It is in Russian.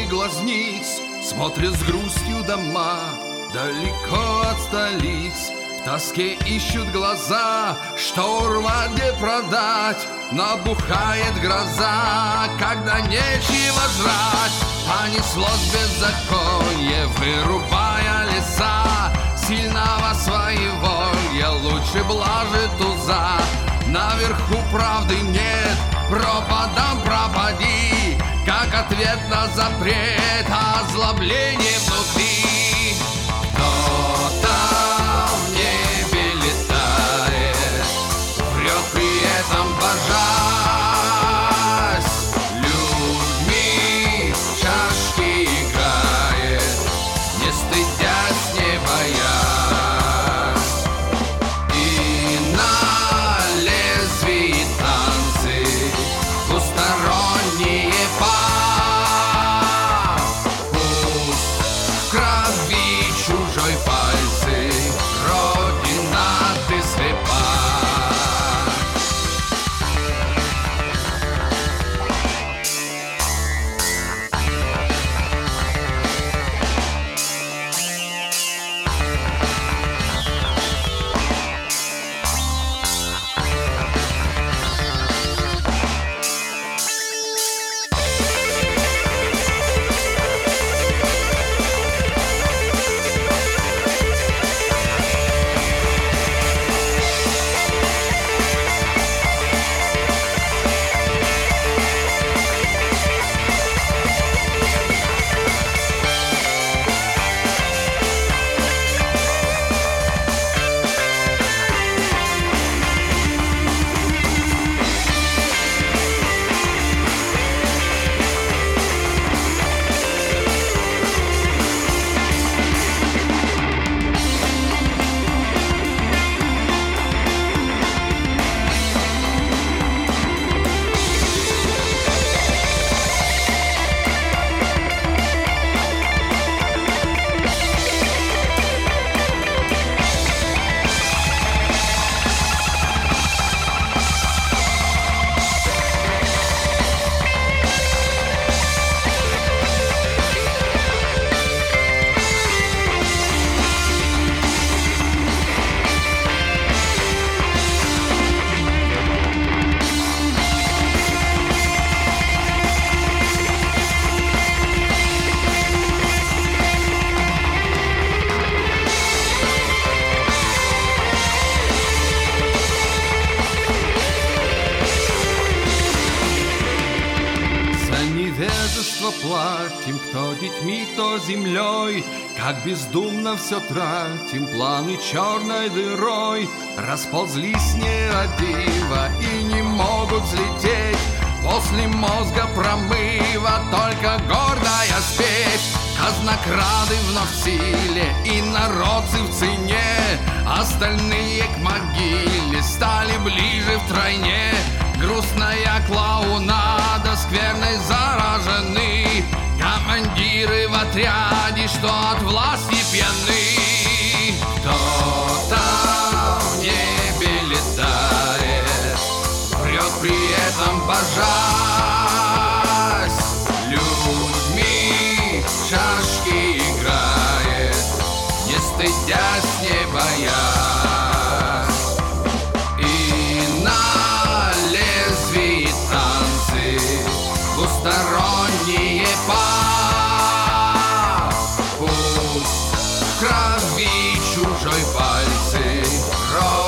глазниц смотрят с грустью дома далеко от столиц. В тоске ищут глаза, что урвать, где продать. Набухает гроза, когда нечего жрать. Понеслось беззаконие, вырубая леса. Сильного своеволья лучше блажит туза. Наверху правды нет, пропадам пропади, как ответ на запрет, озлобление внутри. Кто-то в небе летает, врет при этом божась. Людьми в шашки играет, не стыдясь, не боясь. И на лезвии танцы двусторонние пар. Пусть в крови чужой пальцы, Родина, ты слепа. Невежество платим, кто детьми, кто землей. Как бездумно все тратим, планы черной дырой расползлись нерадиво и не могут взлететь. После мозга промыва только гордая спесь. Казнокрады вновь в силе и народцы в цене. Остальные к могиле стали ближе втройне. Грустная клоунада скверной заражены. Командиры в отряде, что от власти пьяны. Кто-то в небе летает, врет при этом божась. Людьми в шашки играет, не стыдясь, не боясь. И на лезвии танцы двусторонние пар. Пусть в крови чужой пальцы